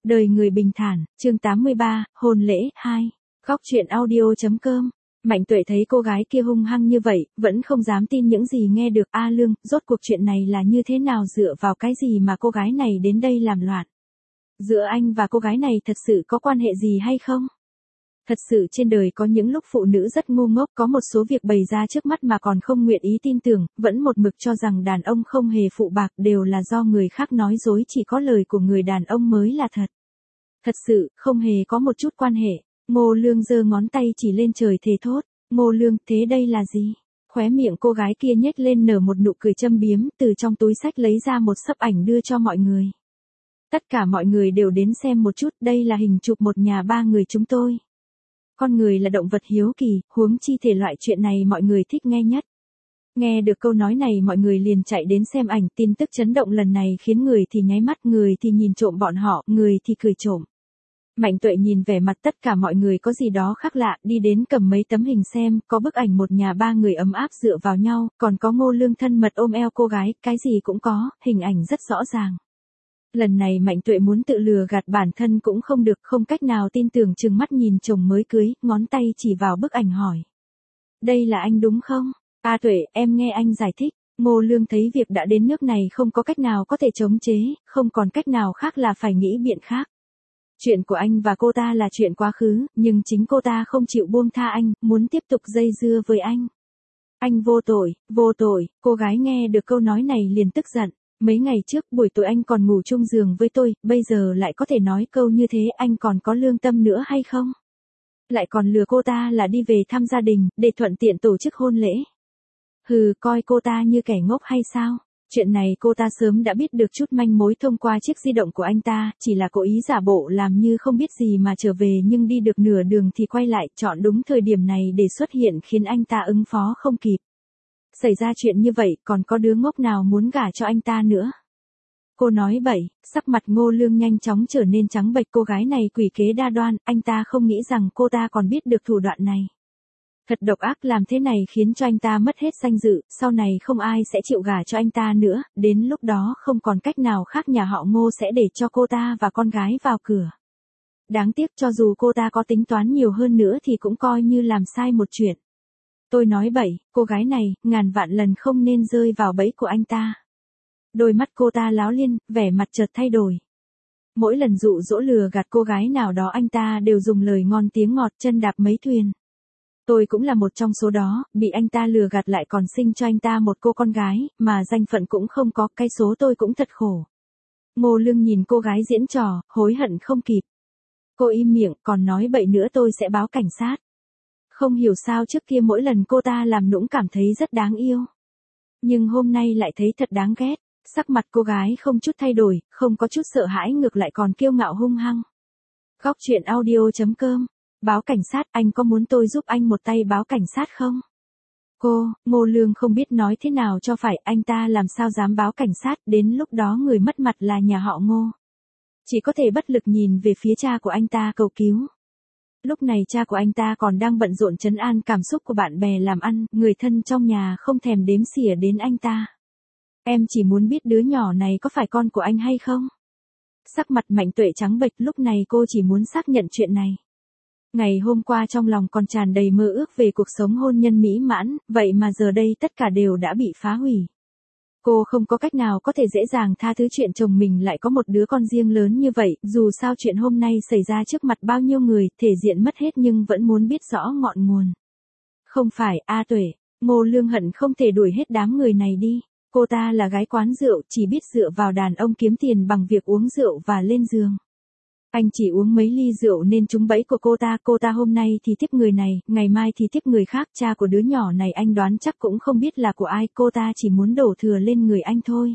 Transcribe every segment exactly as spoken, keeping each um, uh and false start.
Đời người bình thản, chương tám mươi ba, hôn lễ, hai. Góc truyện audio.com. Mạnh Tuệ thấy cô gái kia hung hăng như vậy, vẫn không dám tin những gì nghe được. A Lương, rốt cuộc chuyện này là như thế nào, dựa vào cái gì mà cô gái này đến đây làm loạn? Giữa anh và cô gái này thật sự có quan hệ gì hay không? Thật sự trên đời có những lúc phụ nữ rất ngu ngốc, có một số việc bày ra trước mắt mà còn không nguyện ý tin tưởng, vẫn một mực cho rằng đàn ông không hề phụ bạc, đều là do người khác nói dối, chỉ có lời của người đàn ông mới là thật. Thật sự, không hề có một chút quan hệ. Ngô Lương giơ ngón tay chỉ lên trời thề thốt. Ngô Lương, thế đây là gì? Khóe miệng cô gái kia nhếch lên nở một nụ cười châm biếm, từ trong túi xách lấy ra một xấp ảnh đưa cho mọi người. Tất cả mọi người đều đến xem một chút, đây là hình chụp một nhà ba người chúng tôi. Con người là động vật hiếu kỳ, huống chi thể loại chuyện này mọi người thích nghe nhất. Nghe được câu nói này mọi người liền chạy đến xem ảnh, tin tức chấn động lần này khiến người thì nháy mắt, người thì nhìn trộm bọn họ, người thì cười trộm. Mạnh Tuệ nhìn vẻ mặt tất cả mọi người có gì đó khác lạ, đi đến cầm mấy tấm hình xem, có bức ảnh một nhà ba người ấm áp dựa vào nhau, còn có Ngô Lương thân mật ôm eo cô gái, cái gì cũng có, hình ảnh rất rõ ràng. Lần này Mạnh Tuệ muốn tự lừa gạt bản thân cũng không được, không cách nào tin tưởng trừng mắt nhìn chồng mới cưới, ngón tay chỉ vào bức ảnh hỏi. Đây là anh đúng không? A Tuệ, em nghe anh giải thích. Ngô Lương thấy việc đã đến nước này không có cách nào có thể chống chế, không còn cách nào khác là phải nghĩ biện khác. Chuyện của anh và cô ta là chuyện quá khứ, nhưng chính cô ta không chịu buông tha anh, muốn tiếp tục dây dưa với anh. Anh vô tội, vô tội, cô gái nghe được câu nói này liền tức giận. Mấy ngày trước buổi tối anh còn ngủ chung giường với tôi, bây giờ lại có thể nói câu như thế, anh còn có lương tâm nữa hay không? Lại còn lừa cô ta là đi về thăm gia đình, để thuận tiện tổ chức hôn lễ. Hừ, coi cô ta như kẻ ngốc hay sao? Chuyện này cô ta sớm đã biết được chút manh mối thông qua chiếc di động của anh ta, chỉ là cố ý giả bộ làm như không biết gì mà trở về, nhưng đi được nửa đường thì quay lại, chọn đúng thời điểm này để xuất hiện khiến anh ta ứng phó không kịp. Xảy ra chuyện như vậy, còn có đứa ngốc nào muốn gả cho anh ta nữa? Cô nói bậy, sắc mặt Ngô Lương nhanh chóng trở nên trắng bệch, cô gái này quỷ kế đa đoan, anh ta không nghĩ rằng cô ta còn biết được thủ đoạn này. Thật độc ác, làm thế này khiến cho anh ta mất hết danh dự, sau này không ai sẽ chịu gả cho anh ta nữa, đến lúc đó không còn cách nào khác, nhà họ Ngô sẽ để cho cô ta và con gái vào cửa. Đáng tiếc, cho dù cô ta có tính toán nhiều hơn nữa thì cũng coi như làm sai một chuyện. Tôi nói bậy, cô gái này, ngàn vạn lần không nên rơi vào bẫy của anh ta. Đôi mắt cô ta láo liên, vẻ mặt chợt thay đổi. Mỗi lần dụ dỗ lừa gạt cô gái nào đó anh ta đều dùng lời ngon tiếng ngọt, chân đạp mấy thuyền. Tôi cũng là một trong số đó, bị anh ta lừa gạt lại còn sinh cho anh ta một cô con gái, mà danh phận cũng không có, cái số tôi cũng thật khổ. Ngô Lương nhìn cô gái diễn trò, hối hận không kịp. Cô im miệng, còn nói bậy nữa tôi sẽ báo cảnh sát. Không hiểu sao trước kia mỗi lần cô ta làm nũng cảm thấy rất đáng yêu. Nhưng hôm nay lại thấy thật đáng ghét, sắc mặt cô gái không chút thay đổi, không có chút sợ hãi, ngược lại còn kiêu ngạo hung hăng. Góc truyện audio.com. Báo cảnh sát, anh có muốn tôi giúp anh một tay báo cảnh sát không? Cô, Ngô Lương không biết nói thế nào cho phải, anh ta làm sao dám báo cảnh sát, đến lúc đó người mất mặt là nhà họ Ngô. Chỉ có thể bất lực nhìn về phía cha của anh ta cầu cứu. Lúc này cha của anh ta còn đang bận rộn trấn an cảm xúc của bạn bè làm ăn, người thân trong nhà không thèm đếm xỉa đến anh ta. Em chỉ muốn biết đứa nhỏ này có phải con của anh hay không? Sắc mặt Mạnh Tuệ trắng bệch, lúc này cô chỉ muốn xác nhận chuyện này. Ngày hôm qua trong lòng còn tràn đầy mơ ước về cuộc sống hôn nhân mỹ mãn, vậy mà giờ đây tất cả đều đã bị phá hủy. Cô không có cách nào có thể dễ dàng tha thứ chuyện chồng mình lại có một đứa con riêng lớn như vậy, dù sao chuyện hôm nay xảy ra trước mặt bao nhiêu người, thể diện mất hết nhưng vẫn muốn biết rõ ngọn nguồn. Không phải, A Tuệ, Ngô Lương hận không thể đuổi hết đám người này đi. Cô ta là gái quán rượu, chỉ biết dựa vào đàn ông kiếm tiền bằng việc uống rượu và lên giường. Anh chỉ uống mấy ly rượu nên trúng bẫy của cô ta, cô ta hôm nay thì tiếp người này, ngày mai thì tiếp người khác, cha của đứa nhỏ này anh đoán chắc cũng không biết là của ai, cô ta chỉ muốn đổ thừa lên người anh thôi.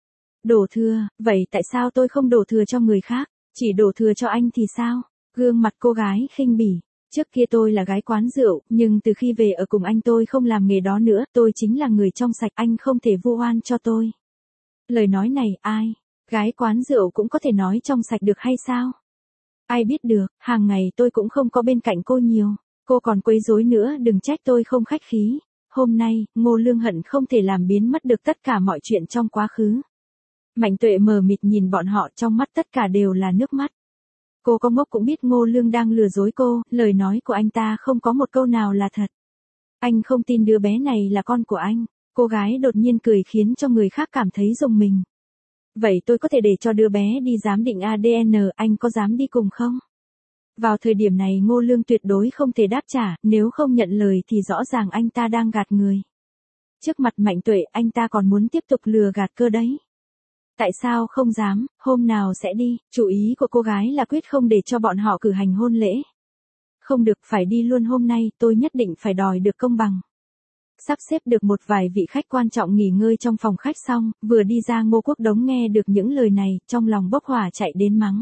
Đổ thừa, vậy tại sao tôi không đổ thừa cho người khác, chỉ đổ thừa cho anh thì sao? Gương mặt cô gái khinh bỉ, trước kia tôi là gái quán rượu, nhưng từ khi về ở cùng anh tôi không làm nghề đó nữa, tôi chính là người trong sạch, anh không thể vu oan cho tôi. Lời nói này, ai? Gái quán rượu cũng có thể nói trong sạch được hay sao? Ai biết được, hàng ngày tôi cũng không có bên cạnh cô nhiều, cô còn quấy rối nữa, đừng trách tôi không khách khí. Hôm nay, Ngô Lương hận không thể làm biến mất được tất cả mọi chuyện trong quá khứ. Mạnh Tuệ mờ mịt nhìn bọn họ, trong mắt tất cả đều là nước mắt. Cô có ngốc cũng biết Ngô Lương đang lừa dối cô, lời nói của anh ta không có một câu nào là thật. Anh không tin đứa bé này là con của anh. Cô gái đột nhiên cười khiến cho người khác cảm thấy rùng mình. Vậy tôi có thể để cho đứa bé đi giám định a đê en, anh có dám đi cùng không? Vào thời điểm này Ngô Lương tuyệt đối không thể đáp trả, nếu không nhận lời thì rõ ràng anh ta đang gạt người. Trước mặt Mạnh Tuệ anh ta còn muốn tiếp tục lừa gạt cơ đấy. Tại sao không dám, hôm nào sẽ đi, chủ ý của cô gái là quyết không để cho bọn họ cử hành hôn lễ. Không được, phải đi luôn hôm nay, tôi nhất định phải đòi được công bằng. Sắp xếp được một vài vị khách quan trọng nghỉ ngơi trong phòng khách xong, vừa đi ra Ngô Quốc Đống nghe được những lời này, trong lòng bốc hỏa chạy đến mắng.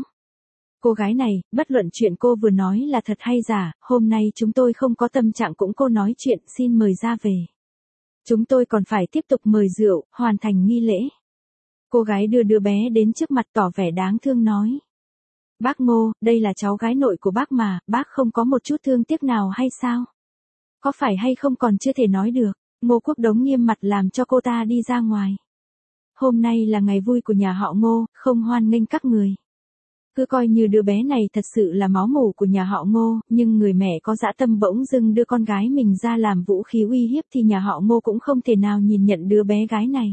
Cô gái này, bất luận chuyện cô vừa nói là thật hay giả, hôm nay chúng tôi không có tâm trạng cũng cô nói chuyện, xin mời ra về. Chúng tôi còn phải tiếp tục mời rượu, hoàn thành nghi lễ. Cô gái đưa đứa bé đến trước mặt tỏ vẻ đáng thương nói. Bác Ngô, đây là cháu gái nội của bác mà, bác không có một chút thương tiếc nào hay sao? Có phải hay không còn chưa thể nói được. Ngô Quốc Đống nghiêm mặt làm cho cô ta đi ra ngoài. Hôm nay là ngày vui của nhà họ Ngô, không hoan nghênh các người. Cứ coi như đứa bé này thật sự là máu mủ của nhà họ Ngô, nhưng người mẹ có dã tâm bỗng dưng đưa con gái mình ra làm vũ khí uy hiếp thì nhà họ Ngô cũng không thể nào nhìn nhận đứa bé gái này.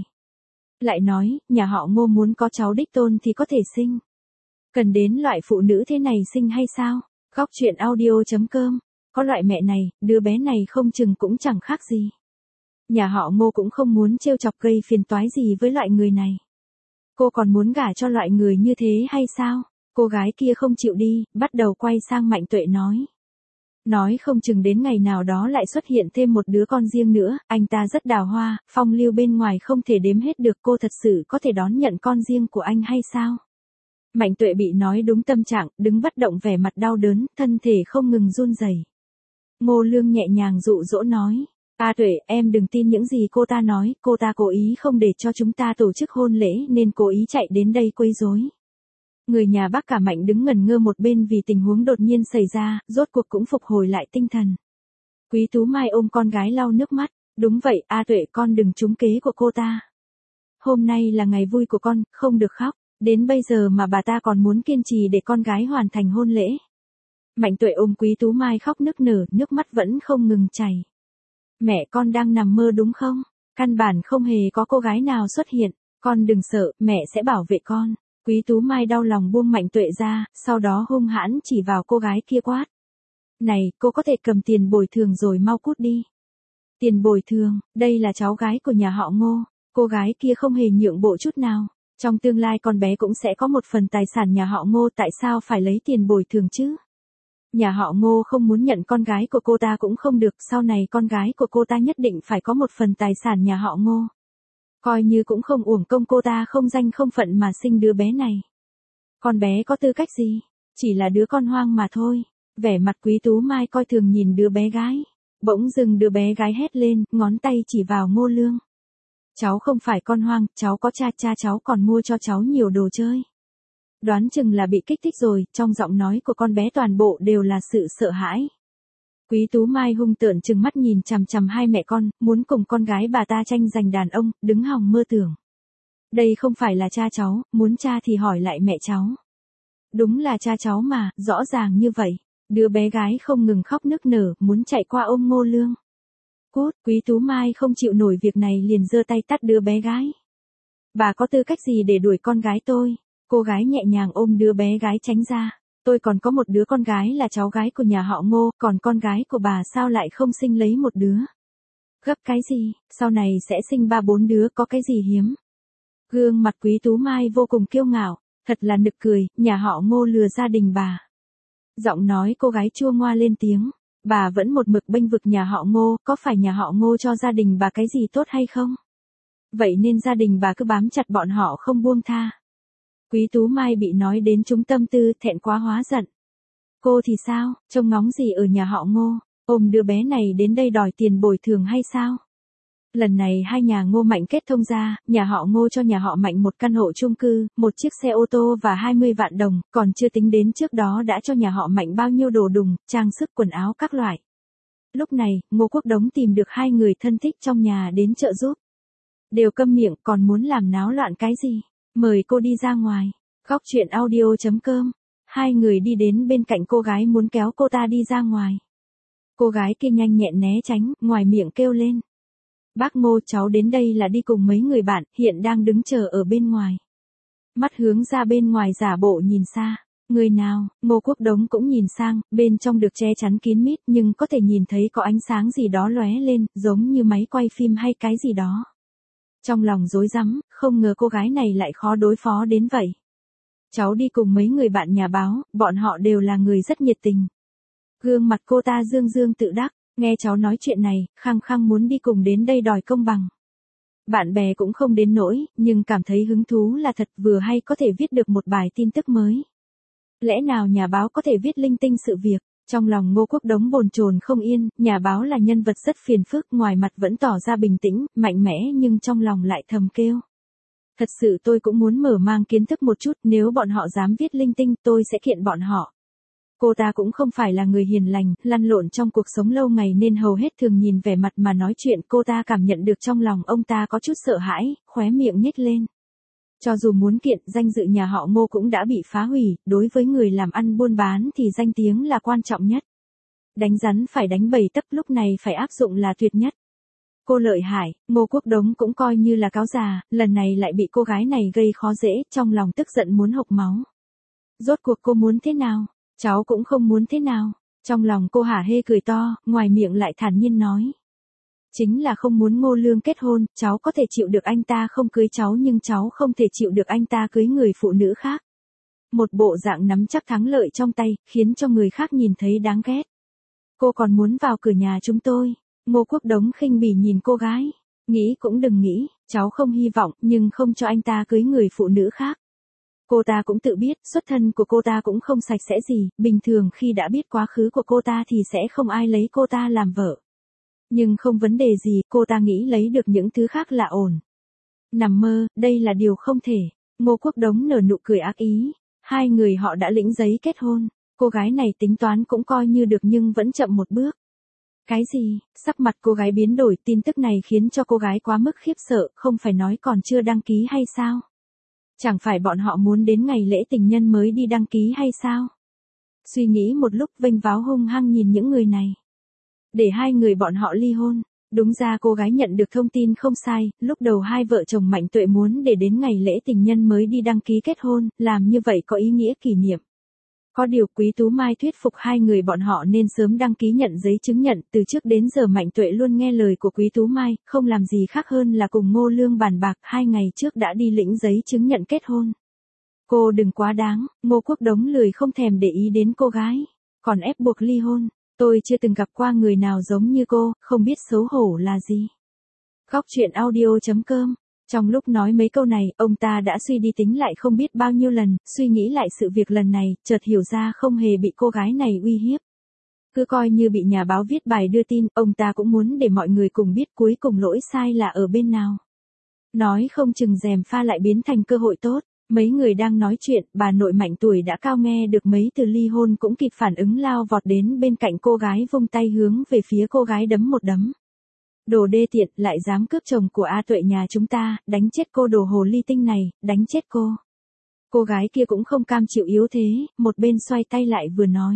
Lại nói, nhà họ Ngô muốn có cháu đích tôn thì có thể sinh. Cần đến loại phụ nữ thế này sinh hay sao? Góc truyện audio chấm com. Có loại mẹ này, đứa bé này không chừng cũng chẳng khác gì. Nhà họ Ngô cũng không muốn trêu chọc gây phiền toái gì với loại người này. Cô còn muốn gả cho loại người như thế hay sao? Cô gái kia không chịu đi, bắt đầu quay sang Mạnh Tuệ nói. Nói không chừng đến ngày nào đó lại xuất hiện thêm một đứa con riêng nữa, anh ta rất đào hoa, phong lưu bên ngoài không thể đếm hết được, cô thật sự có thể đón nhận con riêng của anh hay sao? Mạnh Tuệ bị nói đúng tâm trạng, đứng bất động vẻ mặt đau đớn, thân thể không ngừng run rẩy. Ngô Lương nhẹ nhàng dụ dỗ nói. A Tuệ, em đừng tin những gì cô ta nói, cô ta cố ý không để cho chúng ta tổ chức hôn lễ nên cố ý chạy đến đây quấy rối. Người nhà bác cả Mạnh đứng ngẩn ngơ một bên vì tình huống đột nhiên xảy ra, rốt cuộc cũng phục hồi lại tinh thần. Quý Tú Mai ôm con gái lau nước mắt. Đúng vậy, A Tuệ, con đừng trúng kế của cô ta. Hôm nay là ngày vui của con, không được khóc. Đến bây giờ mà bà ta còn muốn kiên trì để con gái hoàn thành hôn lễ. Mạnh Tuệ ôm Quý Tú Mai khóc nức nở, nước mắt vẫn không ngừng chảy. Mẹ, con đang nằm mơ đúng không? Căn bản không hề có cô gái nào xuất hiện. Con đừng sợ, mẹ sẽ bảo vệ con. Quý Tú Mai đau lòng buông Mạnh Tuệ ra, sau đó hung hãn chỉ vào cô gái kia quát. Này, cô có thể cầm tiền bồi thường rồi mau cút đi. Tiền bồi thường, đây là cháu gái của nhà họ Ngô. Cô gái kia không hề nhượng bộ chút nào. Trong tương lai con bé cũng sẽ có một phần tài sản nhà họ Ngô, tại sao phải lấy tiền bồi thường chứ? Nhà họ Ngô không muốn nhận con gái của cô ta cũng không được, sau này con gái của cô ta nhất định phải có một phần tài sản nhà họ Ngô. Coi như cũng không uổng công cô ta không danh không phận mà sinh đứa bé này. Con bé có tư cách gì? Chỉ là đứa con hoang mà thôi. Vẻ mặt Quý Tú Mai coi thường nhìn đứa bé gái. Bỗng dưng đứa bé gái hét lên, ngón tay chỉ vào Ngô Lương. Cháu không phải con hoang, cháu có cha, cha cháu còn mua cho cháu nhiều đồ chơi. Đoán chừng là bị kích thích rồi, trong giọng nói của con bé toàn bộ đều là sự sợ hãi. Quý Tú Mai hung tợn trừng mắt nhìn chằm chằm hai mẹ con, muốn cùng con gái bà ta tranh giành đàn ông, đứng hòng mơ tưởng. Đây không phải là cha cháu, muốn cha thì hỏi lại mẹ cháu. Đúng là cha cháu mà, rõ ràng như vậy. Đứa bé gái không ngừng khóc nức nở, muốn chạy qua ôm Ngô Lương. Cút, Quý Tú Mai không chịu nổi việc này liền giơ tay tát đứa bé gái. Bà có tư cách gì để đuổi con gái tôi? Cô gái nhẹ nhàng ôm đứa bé gái tránh ra. Tôi còn có một đứa con gái là cháu gái của nhà họ Ngô, còn con gái của bà sao lại không sinh lấy một đứa? Gấp cái gì, sau này sẽ sinh ba bốn đứa có cái gì hiếm? Gương mặt Quý Tú Mai vô cùng kiêu ngạo, thật là nực cười, nhà họ Ngô lừa gia đình bà. Giọng nói cô gái chua ngoa lên tiếng, bà vẫn một mực bênh vực nhà họ Ngô, có phải nhà họ Ngô cho gia đình bà cái gì tốt hay không? Vậy nên gia đình bà cứ bám chặt bọn họ không buông tha. Quý Tú Mai bị nói đến trúng tâm tư, thẹn quá hóa giận. Cô thì sao, trông ngóng gì ở nhà họ Ngô, ôm đứa bé này đến đây đòi tiền bồi thường hay sao? Lần này hai nhà Ngô Mạnh kết thông ra, nhà họ Ngô cho nhà họ Mạnh một căn hộ chung cư, một chiếc xe ô tô và hai mươi vạn đồng, còn chưa tính đến trước đó đã cho nhà họ Mạnh bao nhiêu đồ đùng, trang sức quần áo các loại. Lúc này, Ngô Quốc Đống tìm được hai người thân thích trong nhà đến trợ giúp. Đều câm miệng, còn muốn làm náo loạn cái gì? Mời cô đi ra ngoài. Góc truyện audio chấm com hai người đi đến bên cạnh cô gái muốn kéo cô ta đi ra ngoài. Cô gái kia nhanh nhẹn né tránh, ngoài miệng kêu lên. Bác Ngô, cháu đến đây là đi cùng mấy người bạn, hiện đang đứng chờ ở bên ngoài. Mắt hướng ra bên ngoài giả bộ nhìn xa. Người nào? Ngô Quốc Đống cũng nhìn sang, bên trong được che chắn kín mít nhưng có thể nhìn thấy có ánh sáng gì đó lóe lên, giống như máy quay phim hay cái gì đó. Trong lòng rối rắm, không ngờ cô gái này lại khó đối phó đến vậy. Cháu đi cùng mấy người bạn nhà báo, bọn họ đều là người rất nhiệt tình. Gương mặt cô ta dương dương tự đắc, nghe cháu nói chuyện này, khăng khăng muốn đi cùng đến đây đòi công bằng. Bạn bè cũng không đến nỗi, nhưng cảm thấy hứng thú là thật, vừa hay có thể viết được một bài tin tức mới. Lẽ nào nhà báo có thể viết linh tinh sự việc? Trong lòng Ngô Quốc Đống bồn chồn không yên, nhà báo là nhân vật rất phiền phức, ngoài mặt vẫn tỏ ra bình tĩnh, mạnh mẽ nhưng trong lòng lại thầm kêu. Thật sự tôi cũng muốn mở mang kiến thức một chút, nếu bọn họ dám viết linh tinh, tôi sẽ kiện bọn họ. Cô ta cũng không phải là người hiền lành, lăn lộn trong cuộc sống lâu ngày nên hầu hết thường nhìn vẻ mặt mà nói chuyện. Cô ta cảm nhận được trong lòng ông ta có chút sợ hãi, khóe miệng nhếch lên. Cho dù muốn kiện, danh dự nhà họ Ngô cũng đã bị phá hủy, đối với người làm ăn buôn bán thì danh tiếng là quan trọng nhất. Đánh rắn phải đánh bầy tấc, lúc này phải áp dụng là tuyệt nhất. Cô lợi hại, Ngô Quốc Đống cũng coi như là cáo già, lần này lại bị cô gái này gây khó dễ, trong lòng tức giận muốn hộc máu. Rốt cuộc cô muốn thế nào? Cháu cũng không muốn thế nào. Trong lòng cô hả hê cười to, ngoài miệng lại thản nhiên nói. Chính là không muốn Ngô Lương kết hôn, cháu có thể chịu được anh ta không cưới cháu nhưng cháu không thể chịu được anh ta cưới người phụ nữ khác. Một bộ dạng nắm chắc thắng lợi trong tay, khiến cho người khác nhìn thấy đáng ghét. Cô còn muốn vào cửa nhà chúng tôi. Ngô Quốc Đống khinh bỉ nhìn cô gái. Nghĩ cũng đừng nghĩ, cháu không hy vọng nhưng không cho anh ta cưới người phụ nữ khác. Cô ta cũng tự biết, xuất thân của cô ta cũng không sạch sẽ gì, bình thường khi đã biết quá khứ của cô ta thì sẽ không ai lấy cô ta làm vợ. Nhưng không vấn đề gì, cô ta nghĩ lấy được những thứ khác là ổn. Nằm mơ, đây là điều không thể. Ngô Quốc Đống nở nụ cười ác ý. Hai người họ đã lĩnh giấy kết hôn. Cô gái này tính toán cũng coi như được nhưng vẫn chậm một bước. Cái gì? Sắc mặt cô gái biến đổi, tin tức này khiến cho cô gái quá mức khiếp sợ, không phải nói còn chưa đăng ký hay sao? Chẳng phải bọn họ muốn đến ngày lễ tình nhân mới đi đăng ký hay sao? Suy nghĩ một lúc, vênh váo hung hăng nhìn những người này. Để hai người bọn họ ly hôn. Đúng ra cô gái nhận được thông tin không sai, lúc đầu hai vợ chồng Mạnh Tuệ muốn để đến ngày lễ tình nhân mới đi đăng ký kết hôn, làm như vậy có ý nghĩa kỷ niệm. Có điều Quý Tú Mai thuyết phục hai người bọn họ nên sớm đăng ký nhận giấy chứng nhận, từ trước đến giờ Mạnh Tuệ luôn nghe lời của Quý Tú Mai, không làm gì khác hơn là cùng Ngô Lương bàn bạc, hai ngày trước đã đi lĩnh giấy chứng nhận kết hôn. Cô đừng quá đáng, Ngô Quốc Đống lười không thèm để ý đến cô gái, còn ép buộc ly hôn, tôi chưa từng gặp qua người nào giống như cô, không biết xấu hổ là gì. Góc truyện audio chấm com. Trong lúc nói mấy câu này, ông ta đã suy đi tính lại không biết bao nhiêu lần, suy nghĩ lại sự việc lần này, chợt hiểu ra không hề bị cô gái này uy hiếp. Cứ coi như bị nhà báo viết bài đưa tin, ông ta cũng muốn để mọi người cùng biết cuối cùng lỗi sai là ở bên nào. Nói không chừng gièm pha lại biến thành cơ hội tốt. Mấy người đang nói chuyện, bà nội Mạnh tuổi đã cao nghe được mấy từ ly hôn cũng kịp phản ứng lao vọt đến bên cạnh cô gái vung tay hướng về phía cô gái đấm một đấm. Đồ đê tiện, lại dám cướp chồng của A Tuệ nhà chúng ta, đánh chết cô đồ hồ ly tinh này, đánh chết cô. Cô gái kia cũng không cam chịu yếu thế, một bên xoay tay lại vừa nói.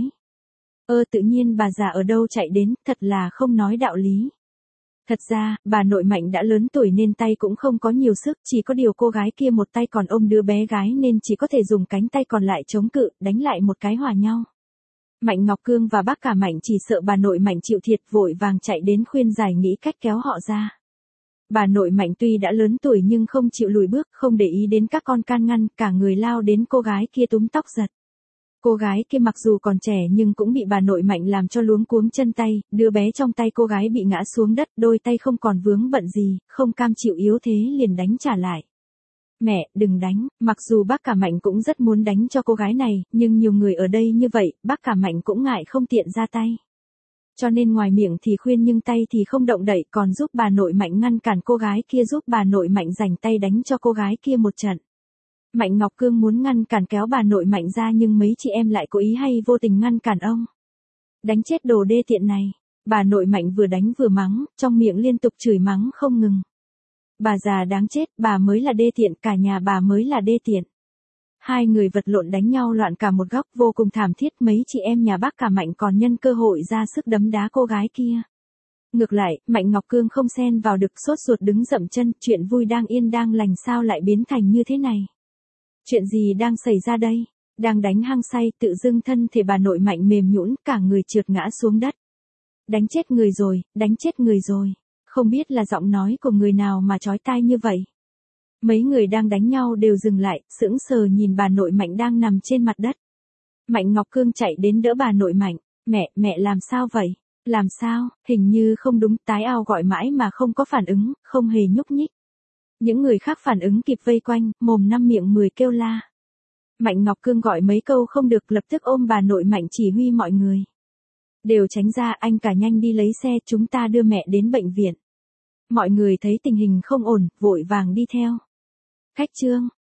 Ơ tự nhiên bà già ở đâu chạy đến, thật là không nói đạo lý. Thật ra, bà nội Mạnh đã lớn tuổi nên tay cũng không có nhiều sức, chỉ có điều cô gái kia một tay còn ôm đứa bé gái nên chỉ có thể dùng cánh tay còn lại chống cự, đánh lại một cái hòa nhau. Mạnh Ngọc Cương và bác cả Mạnh chỉ sợ bà nội Mạnh chịu thiệt vội vàng chạy đến khuyên giải nghĩ cách kéo họ ra. Bà nội Mạnh tuy đã lớn tuổi nhưng không chịu lùi bước, không để ý đến các con can ngăn, cả người lao đến cô gái kia túm tóc giật. Cô gái kia mặc dù còn trẻ nhưng cũng bị bà nội Mạnh làm cho luống cuống chân tay, đứa bé trong tay cô gái bị ngã xuống đất, đôi tay không còn vướng bận gì, không cam chịu yếu thế liền đánh trả lại. Mẹ, đừng đánh, mặc dù bác cả Mạnh cũng rất muốn đánh cho cô gái này, nhưng nhiều người ở đây như vậy, bác cả Mạnh cũng ngại không tiện ra tay. Cho nên ngoài miệng thì khuyên nhưng tay thì không động đậy, còn giúp bà nội Mạnh ngăn cản cô gái kia, giúp bà nội Mạnh giành tay đánh cho cô gái kia một trận. Mạnh Ngọc Cương muốn ngăn cản kéo bà nội Mạnh ra nhưng mấy chị em lại cố ý hay vô tình ngăn cản ông. Đánh chết đồ đê tiện này. Bà nội Mạnh vừa đánh vừa mắng, trong miệng liên tục chửi mắng không ngừng. Bà già đáng chết, bà mới là đê tiện, cả nhà bà mới là đê tiện. Hai người vật lộn đánh nhau loạn cả một góc vô cùng thảm thiết, mấy chị em nhà bác cả Mạnh còn nhân cơ hội ra sức đấm đá cô gái kia. Ngược lại, Mạnh Ngọc Cương không xen vào được, sốt ruột đứng dậm chân, chuyện vui đang yên đang lành sao lại biến thành như thế này? Chuyện gì đang xảy ra đây? Đang đánh hăng say, tự dưng thân thể bà nội Mạnh mềm nhũn, cả người trượt ngã xuống đất. Đánh chết người rồi, đánh chết người rồi. Không biết là giọng nói của người nào mà chói tai như vậy. Mấy người đang đánh nhau đều dừng lại, sững sờ nhìn bà nội Mạnh đang nằm trên mặt đất. Mạnh Ngọc Cương chạy đến đỡ bà nội Mạnh. Mẹ, mẹ làm sao vậy? Làm sao? Hình như không đúng, tái ao gọi mãi mà không có phản ứng, không hề nhúc nhích. Những người khác phản ứng kịp vây quanh, mồm năm miệng mười kêu la. Mạnh Ngọc Cương gọi mấy câu không được, lập tức ôm bà nội Mạnh chỉ huy mọi người. Đều tránh ra, anh cả nhanh đi lấy xe, chúng ta đưa mẹ đến bệnh viện. Mọi người thấy tình hình không ổn, vội vàng đi theo. Khách Trương,